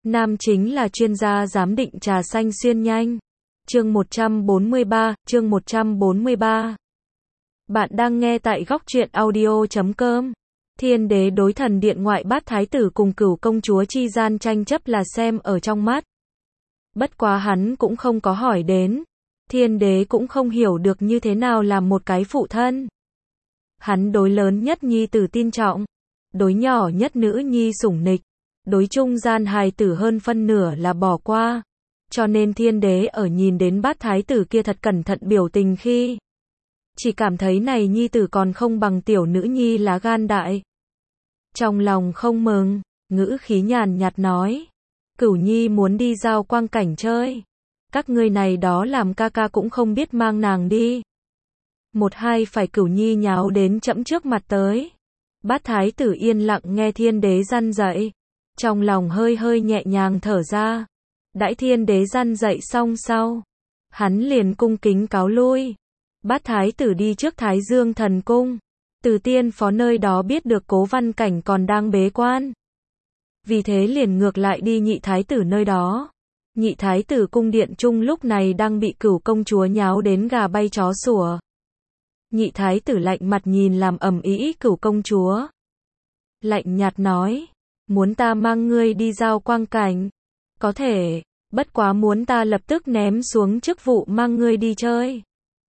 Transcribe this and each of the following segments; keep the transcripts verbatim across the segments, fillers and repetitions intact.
Nam chính là chuyên gia giám định trà xanh xuyên nhanh. Chương một trăm bốn mươi ba, chương một trăm bốn mươi ba. Bạn đang nghe tại góc truyện audio chấm com. Thiên đế đối thần điện ngoại bát thái tử cùng Cửu công chúa chi gian tranh chấp là xem ở trong mắt. Bất quá hắn cũng không có hỏi đến. Thiên đế cũng không hiểu được như thế nào làm một cái phụ thân. Hắn đối lớn nhất nhi tử tin trọng, đối nhỏ nhất nữ nhi sủng nịch, đối trung gian hài tử hơn phân nửa là bỏ qua. Cho nên thiên đế ở nhìn đến bát thái tử kia thật cẩn thận biểu tình khi chỉ cảm thấy này nhi tử còn không bằng tiểu nữ nhi lá gan đại. Trong lòng không mừng, ngữ khí nhàn nhạt nói, Cửu nhi muốn đi giao quang cảnh chơi. Các ngươi này đó làm ca ca cũng không biết mang nàng đi. Một hai phải Cửu nhi nháo đến chẫm trước mặt tới. Bát thái tử yên lặng nghe thiên đế răn dạy. Trong lòng hơi hơi nhẹ nhàng thở ra. Đãi thiên đế răn dạy xong sau. Hắn liền cung kính cáo lui. Bát thái tử đi trước Thái Dương thần cung. Từ tiên phó nơi đó biết được Cố Văn Cảnh còn đang bế quan. Vì thế liền ngược lại đi nhị thái tử nơi đó. Nhị thái tử cung điện chung lúc này đang bị Cửu công chúa nháo đến gà bay chó sủa. Nhị thái tử lạnh mặt nhìn làm ầm ĩ Cửu công chúa. Lạnh nhạt nói, muốn ta mang ngươi đi giao quang cảnh. Có thể, bất quá muốn ta lập tức ném xuống chức vụ mang ngươi đi chơi.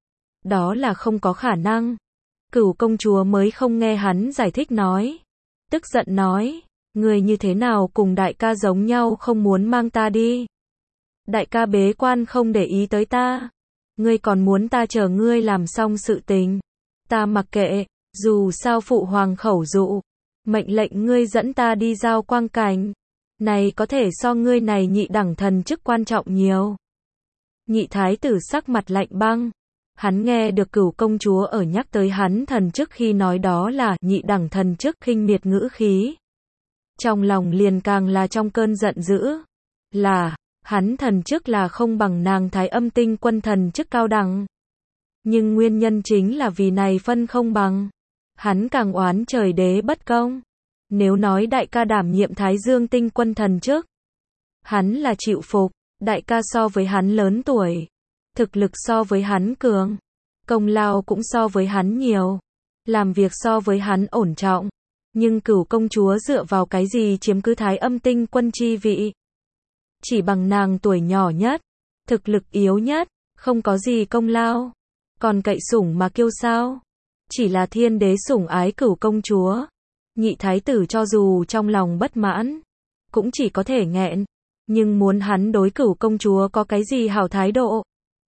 Đó là không có khả năng. Cửu công chúa mới không nghe hắn giải thích nói. Tức giận nói, ngươi như thế nào cùng đại ca giống nhau không muốn mang ta đi. Đại ca bế quan không để ý tới ta. Ngươi còn muốn ta chờ ngươi làm xong sự tình. Ta mặc kệ, dù sao phụ hoàng khẩu dụ. Mệnh lệnh ngươi dẫn ta đi giao quang cảnh. Này có thể so ngươi này nhị đẳng thần chức quan trọng nhiều. Nhị thái tử sắc mặt lạnh băng. Hắn nghe được Cửu công chúa ở nhắc tới hắn thần chức khi nói đó là nhị đẳng thần chức khinh miệt ngữ khí. Trong lòng liền càng là trong cơn giận dữ. Là, hắn thần chức là không bằng nàng Thái Âm Tinh Quân thần chức cao đẳng. Nhưng nguyên nhân chính là vì này phân không bằng. Hắn càng oán trời đế bất công. Nếu nói đại ca đảm nhiệm Thái Dương Tinh Quân thần chức, hắn là chịu phục. Đại ca so với hắn lớn tuổi, thực lực so với hắn cường, công lao cũng so với hắn nhiều, làm việc so với hắn ổn trọng. Nhưng Cửu công chúa dựa vào cái gì chiếm cứ Thái Âm Tinh Quân chi vị? Chỉ bằng nàng tuổi nhỏ nhất, thực lực yếu nhất, không có gì công lao, còn cậy sủng mà kiêu sao? Chỉ là thiên đế sủng ái Cửu công chúa. Nhị thái tử cho dù trong lòng bất mãn, cũng chỉ có thể nghẹn, nhưng muốn hắn đối Cửu công chúa có cái gì hảo thái độ?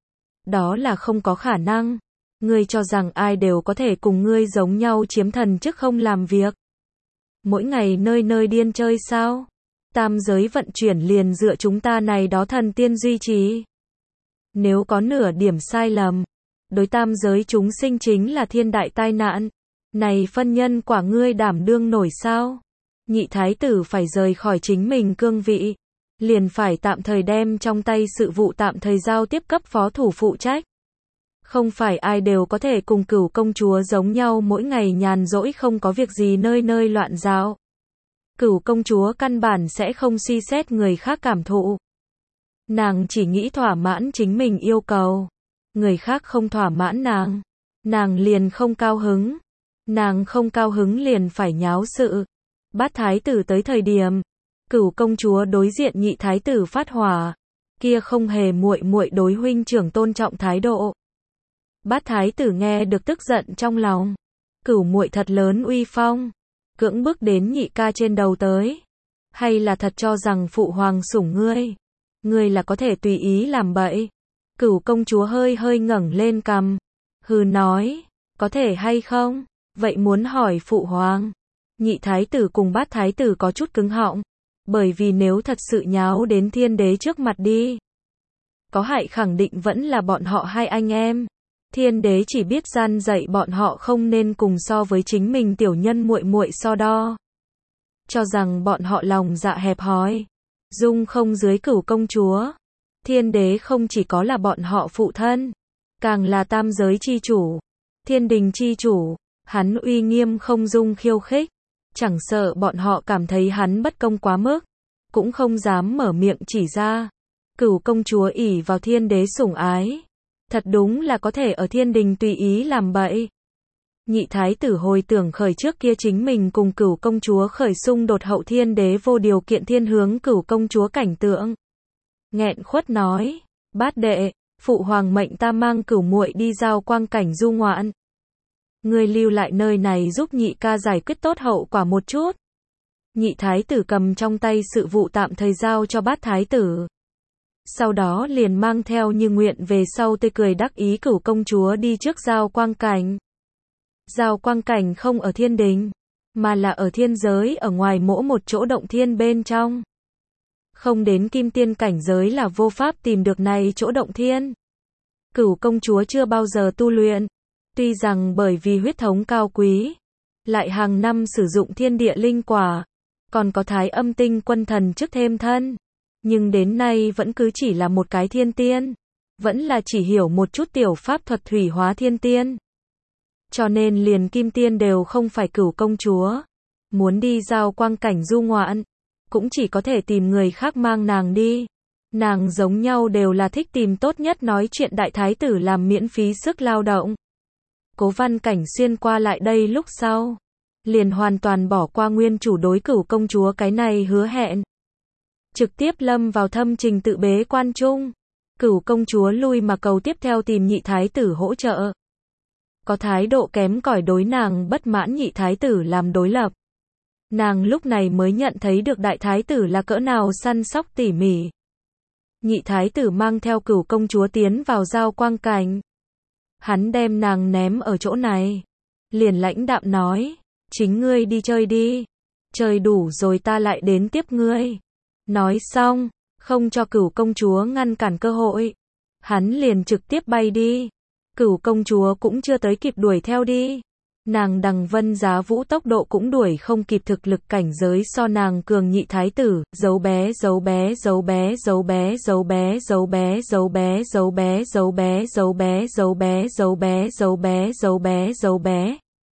Đó là không có khả năng. Ngươi cho rằng ai đều có thể cùng ngươi giống nhau chiếm thần chức không làm việc. Mỗi ngày nơi nơi điên chơi sao? Tam giới vận chuyển liền dựa chúng ta này đó thần tiên duy trì. Nếu có nửa điểm sai lầm, đối tam giới chúng sinh chính là thiên đại tai nạn. Này phân nhân quả ngươi đảm đương nổi sao? Nhị thái tử phải rời khỏi chính mình cương vị. Liền phải tạm thời đem trong tay sự vụ tạm thời giao tiếp cấp phó thủ phụ trách. Không phải ai đều có thể cùng Cửu công chúa giống nhau mỗi ngày nhàn rỗi không có việc gì nơi nơi loạn dạo. Cửu công chúa căn bản sẽ không suy xét người khác cảm thụ. Nàng chỉ nghĩ thỏa mãn chính mình yêu cầu. Người khác không thỏa mãn nàng, nàng liền không cao hứng. Nàng không cao hứng liền phải nháo sự. Bát thái tử tới thời điểm Cửu công chúa đối diện nhị thái tử phát hỏa, kia không hề muội muội đối huynh trưởng tôn trọng thái độ. Bát thái tử nghe được tức giận trong lòng. Cửu muội thật lớn uy phong, cưỡng bức đến nhị ca trên đầu tới. Hay là thật cho rằng phụ hoàng sủng ngươi, ngươi là có thể tùy ý làm bậy? Cửu công chúa hơi hơi ngẩng lên cằm, hừ nói, có thể hay không? Vậy muốn hỏi phụ hoàng. Nhị thái tử cùng bát thái tử có chút cứng họng. Bởi vì nếu thật sự nháo đến thiên đế trước mặt đi, có hại khẳng định vẫn là bọn họ hai anh em. Thiên đế chỉ biết gian dạy bọn họ không nên cùng so với chính mình tiểu nhân muội muội so đo. Cho rằng bọn họ lòng dạ hẹp hòi, dung không dưới Cửu công chúa. Thiên đế không chỉ có là bọn họ phụ thân, càng là tam giới chi chủ, thiên đình chi chủ. Hắn uy nghiêm không dung khiêu khích. Chẳng sợ bọn họ cảm thấy hắn bất công quá mức, cũng không dám mở miệng chỉ ra. Cửu công chúa ỷ vào thiên đế sủng ái, thật đúng là có thể ở thiên đình tùy ý làm bậy. Nhị thái tử hồi tưởng khởi trước kia chính mình cùng cửu công chúa khởi xung đột hậu thiên đế vô điều kiện thiên hướng cửu công chúa cảnh tượng. Nghẹn khuất nói, bát đệ, phụ hoàng mệnh ta mang cửu muội đi giao quang cảnh du ngoạn. Ngươi lưu lại nơi này giúp nhị ca giải quyết tốt hậu quả một chút. Nhị thái tử cầm trong tay sự vụ tạm thời giao cho bát thái tử. Sau đó liền mang theo Như Nguyện về sau tươi cười đắc ý cửu công chúa đi trước giao quang cảnh. Giao quang cảnh không ở thiên đình, mà là ở thiên giới ở ngoài mỗi một chỗ động thiên bên trong. Không đến kim tiên cảnh giới là vô pháp tìm được này chỗ động thiên. Cửu công chúa chưa bao giờ tu luyện, tuy rằng bởi vì huyết thống cao quý, lại hàng năm sử dụng thiên địa linh quả, còn có thái âm tinh quân thần trước thêm thân, nhưng đến nay vẫn cứ chỉ là một cái thiên tiên, vẫn là chỉ hiểu một chút tiểu pháp thuật thủy hóa thiên tiên. Cho nên liền kim tiên đều không phải cửu công chúa. Muốn đi giao quang cảnh du ngoạn, cũng chỉ có thể tìm người khác mang nàng đi. Nàng giống nhau đều là thích tìm tốt nhất nói chuyện đại thái tử làm miễn phí sức lao động. Cố Văn Cảnh xuyên qua lại đây lúc sau, liền hoàn toàn bỏ qua nguyên chủ đối cửu công chúa cái này hứa hẹn. Trực tiếp lâm vào thâm trình tự bế quan trung. Cửu công chúa lui mà cầu tiếp theo tìm nhị thái tử hỗ trợ. Có thái độ kém cỏi đối nàng bất mãn nhị thái tử làm đối lập. Nàng lúc này mới nhận thấy được đại thái tử là cỡ nào săn sóc tỉ mỉ. Nhị thái tử mang theo cửu công chúa tiến vào giao quang cảnh. Hắn đem nàng ném ở chỗ này. Liền lãnh đạm nói, chính ngươi đi chơi đi. Chơi đủ rồi ta lại đến tiếp ngươi. Nói xong, không cho cửu công chúa ngăn cản cơ hội. Hắn liền trực tiếp bay đi. Cửu công chúa cũng chưa tới kịp đuổi theo đi. Nàng Đằng Vân Giá Vũ tốc độ cũng đuổi không kịp thực lực cảnh giới so nàng cường nhị thái tử, giấu bé giấu bé giấu bé giấu bé giấu bé giấu bé giấu bé giấu bé giấu bé giấu bé giấu bé giấu bé giấu bé giấu bé giấu bé.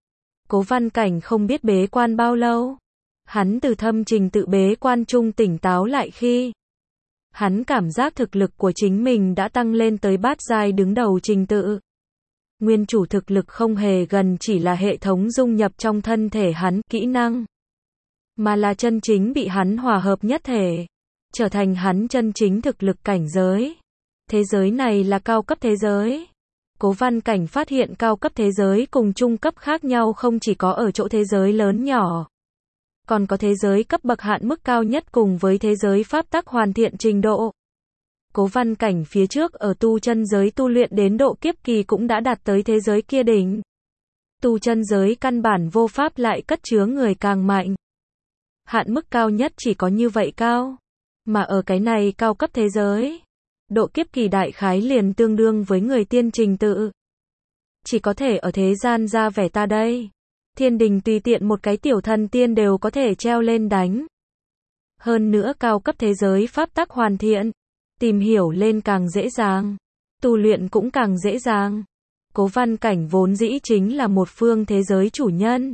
Cố Văn Cảnh không biết bế quan bao lâu. Hắn từ thâm trình tự bế quan trung tỉnh táo lại khi hắn cảm giác thực lực của chính mình đã tăng lên tới bát giai đứng đầu trình tự. Nguyên chủ thực lực không hề gần chỉ là hệ thống dung nhập trong thân thể hắn, kỹ năng, mà là chân chính bị hắn hòa hợp nhất thể, trở thành hắn chân chính thực lực cảnh giới. Thế giới này là cao cấp thế giới. Cố Văn Cảnh phát hiện cao cấp thế giới cùng trung cấp khác nhau không chỉ có ở chỗ thế giới lớn nhỏ, còn có thế giới cấp bậc hạn mức cao nhất cùng với thế giới pháp tắc hoàn thiện trình độ. Cố Văn Cảnh phía trước ở tu chân giới tu luyện đến độ kiếp kỳ cũng đã đạt tới thế giới kia đỉnh. Tu chân giới căn bản vô pháp lại cất chứa người càng mạnh. Hạn mức cao nhất chỉ có như vậy cao. Mà ở cái này cao cấp thế giới, độ kiếp kỳ đại khái liền tương đương với người tiên trình tự. Chỉ có thể ở thế gian ra vẻ ta đây. Thiên đình tùy tiện một cái tiểu thần tiên đều có thể treo lên đánh. Hơn nữa cao cấp thế giới pháp tắc hoàn thiện, tìm hiểu lên càng dễ dàng, tu luyện cũng càng dễ dàng. Cố Văn Cảnh vốn dĩ chính là một phương thế giới chủ nhân,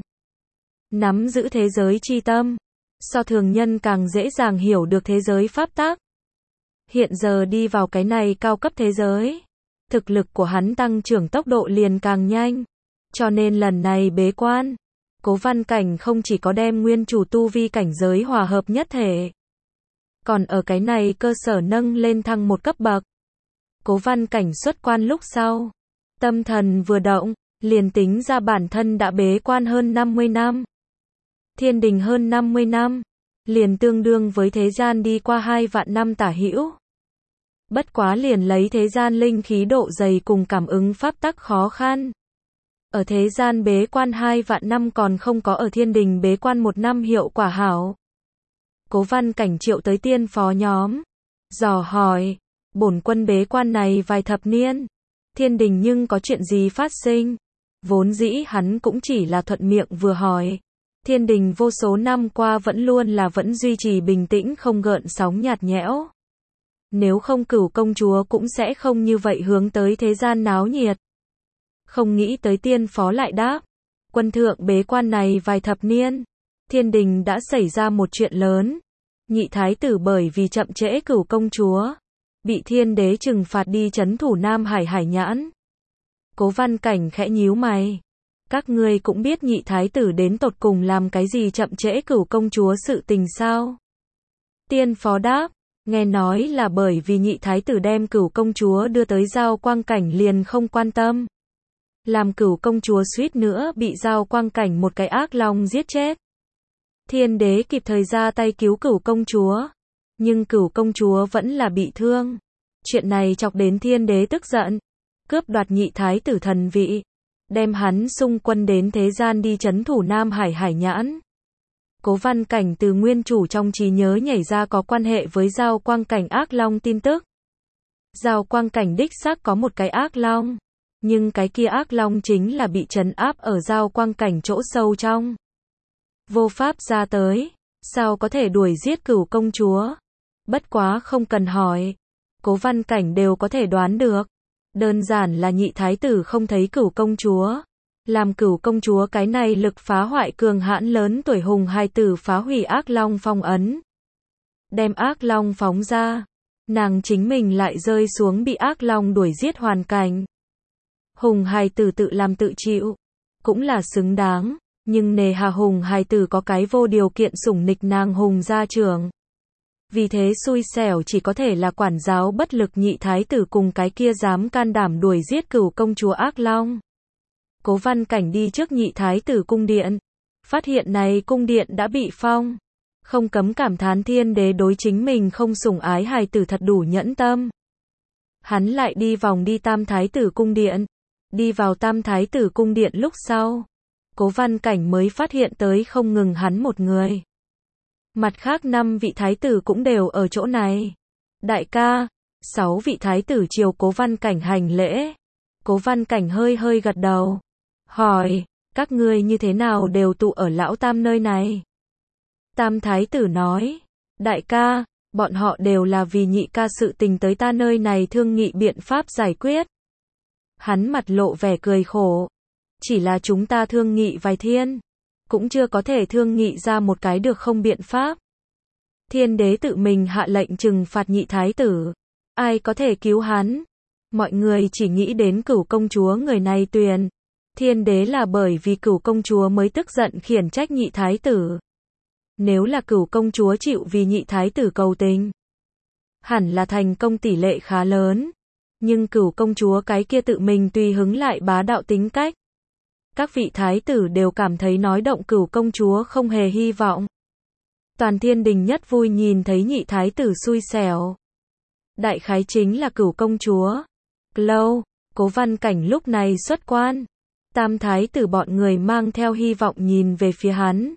nắm giữ thế giới chi tâm, so thường nhân càng dễ dàng hiểu được thế giới pháp tắc. Hiện giờ đi vào cái này cao cấp thế giới, thực lực của hắn tăng trưởng tốc độ liền càng nhanh. Cho nên lần này bế quan, Cố Văn Cảnh không chỉ có đem nguyên chủ tu vi cảnh giới hòa hợp nhất thể, còn ở cái này cơ sở nâng lên thăng một cấp bậc. Cố Văn Cảnh xuất quan lúc sau, tâm thần vừa động, liền tính ra bản thân đã bế quan hơn năm mươi năm. Thiên đình hơn năm mươi năm, liền tương đương với thế gian đi qua hai vạn năm tả hữu. Bất quá liền lấy thế gian linh khí độ dày cùng cảm ứng pháp tắc khó khăn. Ở thế gian bế quan hai vạn năm còn không có ở thiên đình bế quan một năm hiệu quả hảo. Cố Văn Cảnh triệu tới tiên phó nhóm, dò hỏi, bổn quân bế quan này vài thập niên, thiên đình nhưng có chuyện gì phát sinh? Vốn dĩ hắn cũng chỉ là thuận miệng vừa hỏi. Thiên đình vô số năm qua vẫn luôn là vẫn duy trì bình tĩnh không gợn sóng nhạt nhẽo. Nếu không Cửu công chúa cũng sẽ không như vậy hướng tới thế gian náo nhiệt. Không nghĩ tới tiên phó lại đáp, quân thượng bế quan này vài thập niên, thiên đình đã xảy ra một chuyện lớn. nhị thái tử bởi vì chậm trễ cửu công chúa, bị thiên đế trừng phạt đi trấn thủ Nam Hải Hải Nhãn. Cố Văn Cảnh khẽ nhíu mày. Các ngươi cũng biết nhị thái tử đến tột cùng làm cái gì chậm trễ cửu công chúa sự tình sao? Tiên phó đáp, nghe nói là bởi vì nhị thái tử đem cửu công chúa đưa tới Giao Quang Cảnh liền không quan tâm. Làm cửu công chúa suýt nữa bị Giao Quang Cảnh một cái ác long giết chết. Thiên đế kịp thời ra tay cứu cửu công chúa, nhưng cửu công chúa vẫn là bị thương. Chuyện này chọc đến thiên đế tức giận, cướp đoạt nhị thái tử thần vị, đem hắn xung quân đến thế gian đi trấn thủ Nam Hải Hải Nhãn. Cố Văn Cảnh từ nguyên chủ trong trí nhớ nhảy ra có quan hệ với Giao Quang Cảnh ác long tin tức. Giao Quang Cảnh đích xác có một cái ác long, nhưng cái kia ác long chính là bị trấn áp ở Giao Quang Cảnh chỗ sâu trong. Vô pháp ra tới, sao có thể đuổi giết cửu công chúa? Bất quá không cần hỏi, Cố Văn Cảnh đều có thể đoán được. Đơn giản là nhị thái tử không thấy cửu công chúa. Làm cửu công chúa cái này lực phá hoại cường hãn lớn tuổi hùng hài tử phá hủy ác long phong ấn. Đem ác long phóng ra, nàng chính mình lại rơi xuống bị ác long đuổi giết hoàn cảnh. Hùng hài tử tự làm tự chịu, cũng là xứng đáng, nhưng nề hà hùng hài tử có cái vô điều kiện sủng nịch nàng hùng gia trưởng. Vì thế xui xẻo chỉ có thể là quản giáo bất lực nhị thái tử cùng cái kia dám can đảm đuổi giết cửu công chúa ác long. Cố Văn Cảnh đi trước nhị thái tử cung điện, phát hiện này cung điện đã bị phong, không cấm cảm thán thiên đế đối chính mình không sủng ái hài tử thật đủ nhẫn tâm. Hắn lại đi vòng đi tam thái tử cung điện, đi vào tam thái tử cung điện lúc sau, Cố Văn Cảnh mới phát hiện tới không ngừng hắn một người. Mặt khác năm vị thái tử cũng đều ở chỗ này. Đại ca, sáu vị thái tử chiều Cố Văn Cảnh hành lễ. Cố Văn Cảnh hơi hơi gật đầu, hỏi, các ngươi như thế nào đều tụ ở lão tam nơi này? Tam thái tử nói, đại ca, bọn họ đều là vì nhị ca sự tình tới ta nơi này thương nghị biện pháp giải quyết. Hắn mặt lộ vẻ cười khổ, chỉ là chúng ta thương nghị vài thiên, cũng chưa có thể thương nghị ra một cái được không biện pháp. Thiên đế tự mình hạ lệnh trừng phạt nhị thái tử, ai có thể cứu hắn? Mọi người chỉ nghĩ đến cửu công chúa người này tuyền. Thiên đế là bởi vì cửu công chúa mới tức giận khiển trách nhị thái tử. Nếu là cửu công chúa chịu vì nhị thái tử cầu tình, hẳn là thành công tỷ lệ khá lớn. Nhưng cửu công chúa cái kia tự mình tùy hứng lại bá đạo tính cách. Các vị thái tử đều cảm thấy nói động cửu công chúa không hề hy vọng. Toàn thiên đình nhất vui nhìn thấy nhị thái tử xui xẻo. Đại khái chính là cửu công chúa. Lâu, Cố Văn Cảnh lúc này xuất quan. Tam thái tử bọn người mang theo hy vọng nhìn về phía hắn.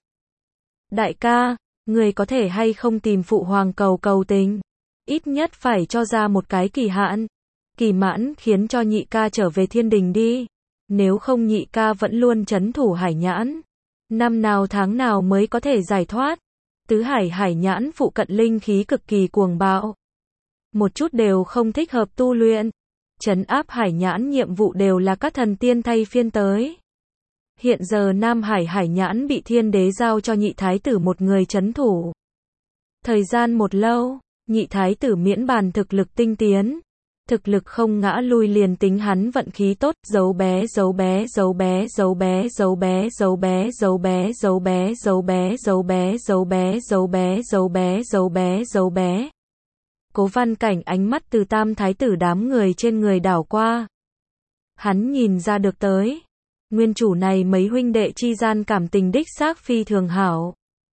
Đại ca, người có thể hay không tìm phụ hoàng cầu cầu tình? Ít nhất phải cho ra một cái kỳ hạn. Kỳ mãn khiến cho nhị ca trở về thiên đình đi. Nếu không nhị ca vẫn luôn trấn thủ Hải Nhãn. Năm nào tháng nào mới có thể giải thoát. Tứ Hải Hải Nhãn phụ cận linh khí cực kỳ cuồng bạo. Một chút đều không thích hợp tu luyện. Trấn áp Hải Nhãn nhiệm vụ đều là các thần tiên thay phiên tới. Hiện giờ Nam Hải Hải Nhãn bị thiên đế giao cho nhị thái tử một người trấn thủ. Thời gian một lâu, nhị thái tử miễn bàn thực lực tinh tiến. Thực lực không ngã lui liền tính hắn vận khí tốt, giấu bé giấu bé giấu bé giấu bé giấu bé giấu bé giấu bé giấu bé giấu bé giấu bé giấu bé giấu bé giấu bé giấu bé giấu bé. Cố Văn Cảnh ánh mắt từ tam thái tử đám người trên người đảo qua. Hắn nhìn ra được tới, nguyên chủ này mấy huynh đệ chi gian cảm tình đích xác phi thường hảo.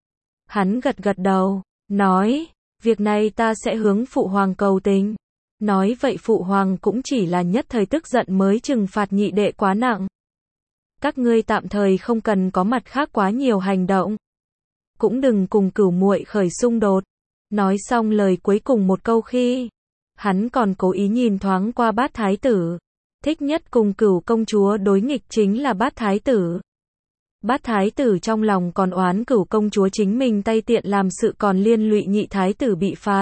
Hắn gật gật đầu, nói, việc này ta sẽ hướng phụ hoàng cầu tình. Nói vậy phụ hoàng cũng chỉ là nhất thời tức giận mới trừng phạt nhị đệ quá nặng. Các ngươi tạm thời không cần có mặt khác quá nhiều hành động. Cũng đừng cùng cửu muội khởi xung đột. Nói xong lời cuối cùng một câu khi, hắn còn cố ý nhìn thoáng qua Bát thái tử. Thích nhất cùng cửu công chúa đối nghịch chính là Bát thái tử. Bát thái tử trong lòng còn oán cửu công chúa chính mình tay tiện làm sự còn liên lụy nhị thái tử bị phạt.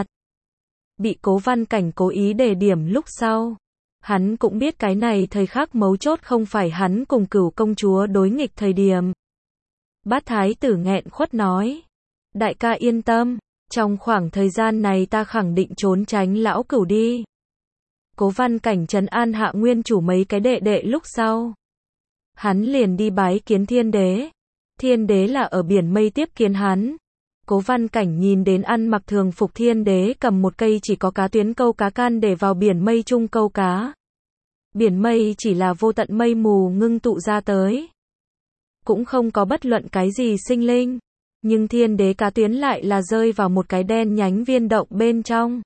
Bị Cố Văn Cảnh cố ý đề điểm lúc sau. Hắn cũng biết cái này thời khắc mấu chốt không phải hắn cùng cửu công chúa đối nghịch thời điểm. Bát thái tử nghẹn khuất nói. Đại ca yên tâm, Trong khoảng thời gian này ta khẳng định trốn tránh lão cửu đi. Cố Văn Cảnh trấn an Hạ Nguyên chủ mấy cái đệ đệ lúc sau. Hắn liền đi bái kiến thiên đế. Thiên đế là ở biển mây tiếp kiến hắn. Cố Văn Cảnh nhìn đến ăn mặc thường phục thiên đế cầm một cây chỉ có cá tuyến câu cá can để vào biển mây chung câu cá. Biển mây chỉ là vô tận mây mù ngưng tụ ra tới. Cũng không có bất luận cái gì sinh linh. Nhưng thiên đế cá tuyến lại là rơi vào một cái đen nhánh viên động bên trong.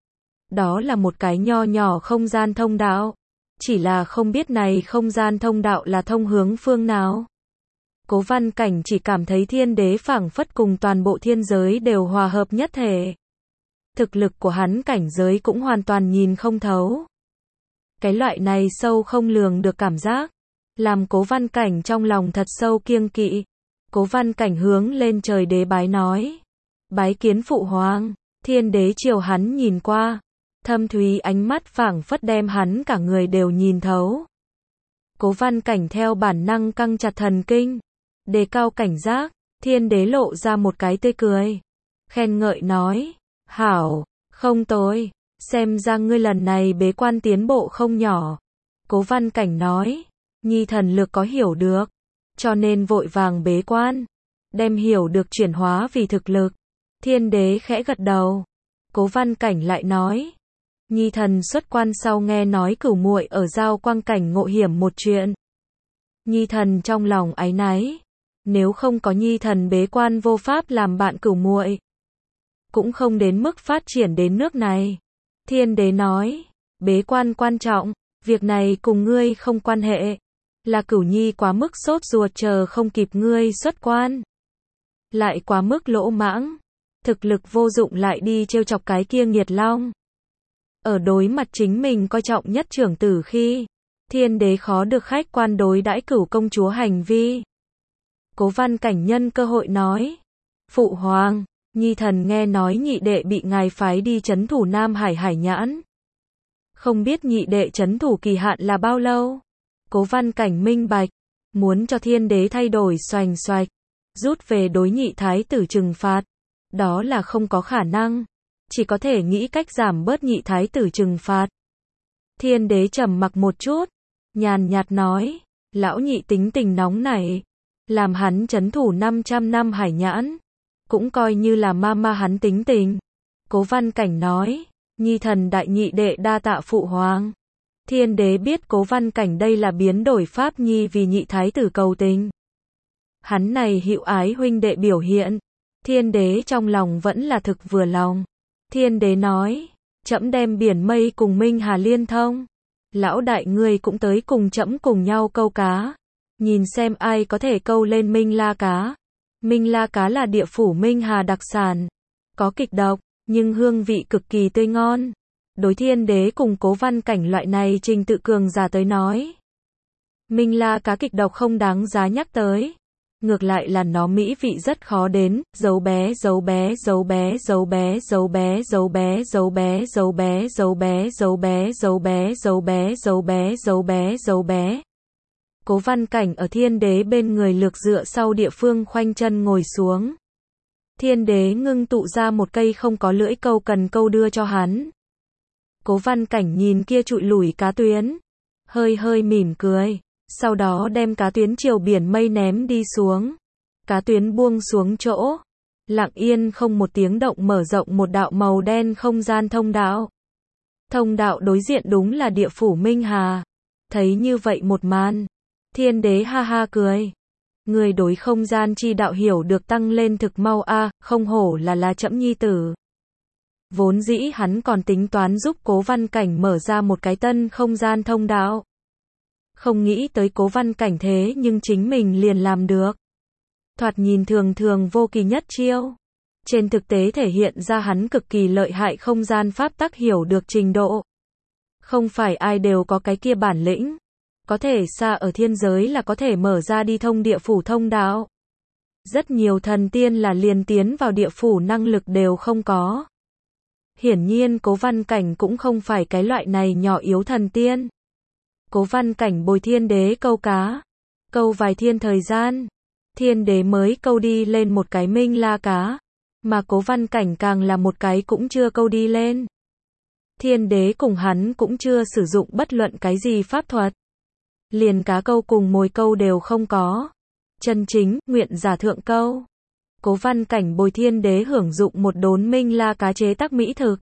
Đó là một cái nho nhỏ không gian thông đạo. Chỉ là không biết này không gian thông đạo là thông hướng phương nào. Cố Văn Cảnh chỉ cảm thấy thiên đế phảng phất cùng toàn bộ thiên giới đều hòa hợp nhất thể. Thực lực của hắn cảnh giới cũng hoàn toàn nhìn không thấu. Cái loại này sâu không lường được cảm giác. Làm Cố Văn Cảnh trong lòng thật sâu kiêng kỵ. Cố Văn Cảnh hướng lên trời đế bái nói. Bái kiến phụ hoàng. Thiên đế chiều hắn nhìn qua. Thâm thúy ánh mắt phảng phất đem hắn cả người đều nhìn thấu. Cố Văn Cảnh theo bản năng căng chặt thần kinh. Đề cao cảnh giác. Thiên đế lộ ra một cái tươi cười. Khen ngợi nói. Hảo, không tồi. Xem ra ngươi lần này bế quan tiến bộ không nhỏ. Cố Văn Cảnh nói. Nhi thần lực có hiểu được. Cho nên vội vàng bế quan. Đem hiểu được chuyển hóa vì thực lực. Thiên đế khẽ gật đầu. Cố Văn Cảnh lại nói. Nhi thần xuất quan sau nghe nói cửu muội ở giao quang cảnh ngộ hiểm một chuyện. Nhi thần trong lòng áy náy. Nếu không có nhi thần bế quan vô pháp làm bạn cửu muội, cũng không đến mức phát triển đến nước này. Thiên đế nói. Bế quan quan trọng. Việc này cùng ngươi không quan hệ. Là cửu nhi quá mức sốt ruột chờ không kịp ngươi xuất quan. Lại quá mức lỗ mãng. Thực lực vô dụng lại đi trêu chọc cái kia nghiệt long. Ở đối mặt chính mình coi trọng nhất trưởng tử khi. Thiên đế khó được khách quan đối đãi cửu công chúa hành vi. Cố Văn Cảnh nhân cơ hội nói. Phụ hoàng, nhi thần nghe nói nhị đệ bị ngài phái đi trấn thủ Nam Hải Hải Nhãn. Không biết nhị đệ trấn thủ kỳ hạn là bao lâu? Cố Văn Cảnh minh bạch. Muốn cho thiên đế thay đổi xoành xoạch. Rút về đối nhị thái tử trừng phạt. Đó là không có khả năng. Chỉ có thể nghĩ cách giảm bớt nhị thái tử trừng phạt. Thiên đế trầm mặc một chút. Nhàn nhạt nói. Lão nhị tính tình nóng nảy. Làm hắn trấn thủ năm trăm năm Hải Nhãn. Cũng coi như là ma ma hắn tính tình. Cố Văn Cảnh nói. Nhi thần đại nhị đệ đa tạ phụ hoàng. Thiên đế biết Cố Văn Cảnh đây là biến đổi pháp nhi vì nhị thái tử cầu tình. Hắn này hữu ái huynh đệ biểu hiện. Thiên đế trong lòng vẫn là thực vừa lòng. Thiên đế nói. Trẫm đem biển mây cùng Minh Hà liên thông. Lão đại ngươi cũng tới cùng trẫm cùng nhau câu cá. Nhìn xem ai có thể câu lên Minh La cá. Minh La cá là địa phủ Minh Hà đặc sản. Có kịch độc, nhưng hương vị cực kỳ tươi ngon. Đối thiên đế cùng Cố Văn Cảnh loại này trình tự cường giả tới nói. Minh La cá kịch độc không đáng giá nhắc tới. Ngược lại là nó mỹ vị rất khó đến. Dấu bé, dấu bé, dấu bé, dấu bé, dấu bé, dấu bé, dấu bé, dấu bé, dấu bé, dấu bé, dấu bé, dấu bé, dấu bé, dấu bé, dấu bé. Cố Văn Cảnh ở thiên đế bên người lược dựa sau địa phương khoanh chân ngồi xuống. Thiên đế ngưng tụ ra một cây không có lưỡi câu cần câu đưa cho hắn. Cố Văn Cảnh nhìn kia trụi lủi cá tuyến. Hơi hơi mỉm cười. Sau đó đem cá tuyến chiều biển mây ném đi xuống. Cá tuyến buông xuống chỗ. Lặng yên không một tiếng động mở rộng một đạo màu đen không gian thông đạo. Thông đạo đối diện đúng là địa phủ Minh Hà. Thấy như vậy một màn. Thiên đế ha ha cười. Người đối không gian chi đạo hiểu được tăng lên thực mau a, à, không hổ là là trẫm nhi tử. Vốn dĩ hắn còn tính toán giúp Cố Văn Cảnh mở ra một cái tân không gian thông đạo. Không nghĩ tới Cố Văn Cảnh thế nhưng chính mình liền làm được. Thoạt nhìn thường thường vô kỳ nhất chiêu. Trên thực tế thể hiện ra hắn cực kỳ lợi hại không gian pháp tắc hiểu được trình độ. Không phải ai đều có cái kia bản lĩnh. Có thể xa ở thiên giới là có thể mở ra đi thông địa phủ thông đạo. Rất nhiều thần tiên là liền tiến vào địa phủ năng lực đều không có. Hiển nhiên Cố Văn Cảnh cũng không phải cái loại này nhỏ yếu thần tiên. Cố Văn Cảnh bồi thiên đế câu cá. Câu vài thiên thời gian. Thiên đế mới câu đi lên một cái Minh La cá. Mà Cố Văn Cảnh càng là một cái cũng chưa câu đi lên. Thiên đế cùng hắn cũng chưa sử dụng bất luận cái gì pháp thuật. Liền cá câu cùng mồi câu đều không có. Chân chính, nguyện giả thượng câu. Cố Văn Cảnh bồi thiên đế hưởng dụng một đốn minh la cá chế tác mỹ thực.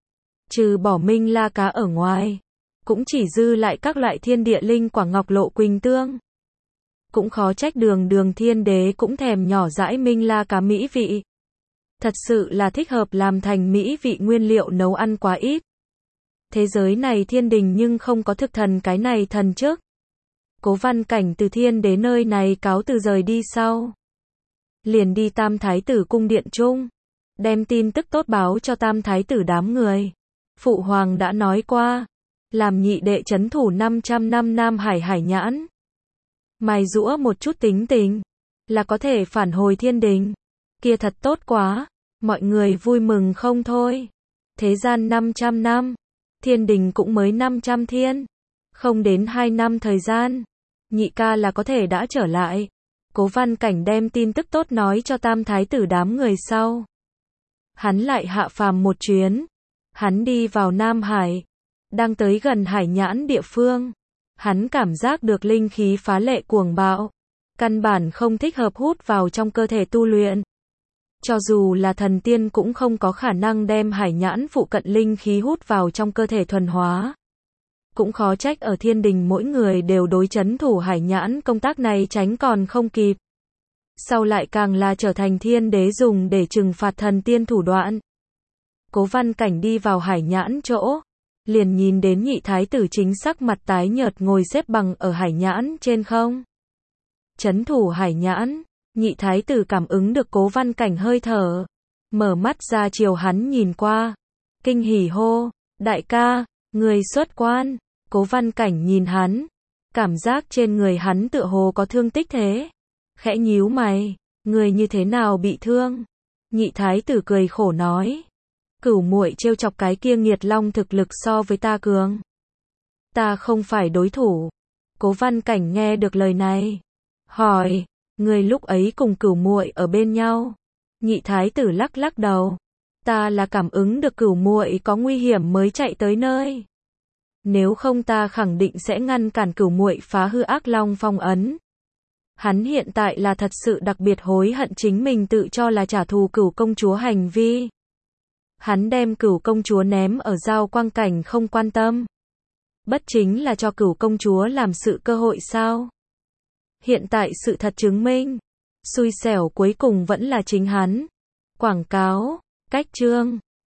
Trừ bỏ minh la cá ở ngoài, cũng chỉ dư lại các loại thiên địa linh quả ngọc lộ quỳnh tương. Cũng khó trách đường đường thiên đế cũng thèm nhỏ dãi minh la cá mỹ vị. Thật sự là thích hợp làm thành mỹ vị nguyên liệu nấu ăn quá ít. Thế giới này thiên đình nhưng không có thực thần cái này thần chức. Cố Văn Cảnh từ thiên đế nơi này cáo từ rời đi sau. Liền đi Tam Thái tử cung điện chung. Đem tin tức tốt báo cho Tam Thái tử đám người. Phụ hoàng đã nói qua. Làm nhị đệ trấn thủ năm trăm năm Nam Hải Hải Nhãn. Mài giũa một chút tính tình. Là có thể phản hồi thiên đình. Kia thật tốt quá. Mọi người vui mừng không thôi. Thế gian năm trăm năm. Thiên đình cũng mới năm trăm thiên. Không đến hai năm thời gian. Nhị ca là có thể đã trở lại. Cố Văn Cảnh đem tin tức tốt nói cho Tam Thái tử đám người sau. Hắn lại hạ phàm một chuyến. Hắn đi vào Nam Hải. Đang tới gần Hải Nhãn địa phương. Hắn cảm giác được linh khí phá lệ cuồng bạo. Căn bản không thích hợp hút vào trong cơ thể tu luyện. Cho dù là thần tiên cũng không có khả năng đem Hải Nhãn phụ cận linh khí hút vào trong cơ thể thuần hóa. Cũng khó trách ở thiên đình mỗi người đều đối trấn thủ Hải Nhãn công tác này tránh còn không kịp. Sau lại càng là trở thành thiên đế dùng để trừng phạt thần tiên thủ đoạn. Cố Văn Cảnh đi vào Hải Nhãn chỗ. Liền nhìn đến nhị thái tử chính sắc mặt tái nhợt ngồi xếp bằng ở Hải Nhãn trên không. Trấn thủ Hải Nhãn. Nhị thái tử cảm ứng được Cố Văn Cảnh hơi thở. Mở mắt ra chiều hắn nhìn qua. Kinh hỉ hô. Đại ca, người xuất quan. Cố Văn Cảnh nhìn hắn. Cảm giác trên người hắn tựa hồ có thương tích thế. Khẽ nhíu mày. Người như thế nào bị thương? Nhị thái tử cười khổ nói. Cửu muội trêu chọc cái kia nghiệt long thực lực so với ta cường. Ta không phải đối thủ. Cố Văn Cảnh nghe được lời này. Hỏi. Người lúc ấy cùng cửu muội ở bên nhau. Nhị thái tử lắc lắc đầu. Ta là cảm ứng được cửu muội có nguy hiểm mới chạy tới nơi. Nếu không ta khẳng định sẽ ngăn cản cửu muội phá hư ác long phong ấn. Hắn hiện tại là thật sự đặc biệt hối hận chính mình tự cho là trả thù cửu công chúa hành vi. Hắn đem cửu công chúa ném ở Giao Quang Cảnh không quan tâm. Bất chính là cho cửu công chúa làm sự cơ hội sao? Hiện tại sự thật chứng minh. Xui xẻo cuối cùng vẫn là chính hắn. Quảng cáo, cách chương.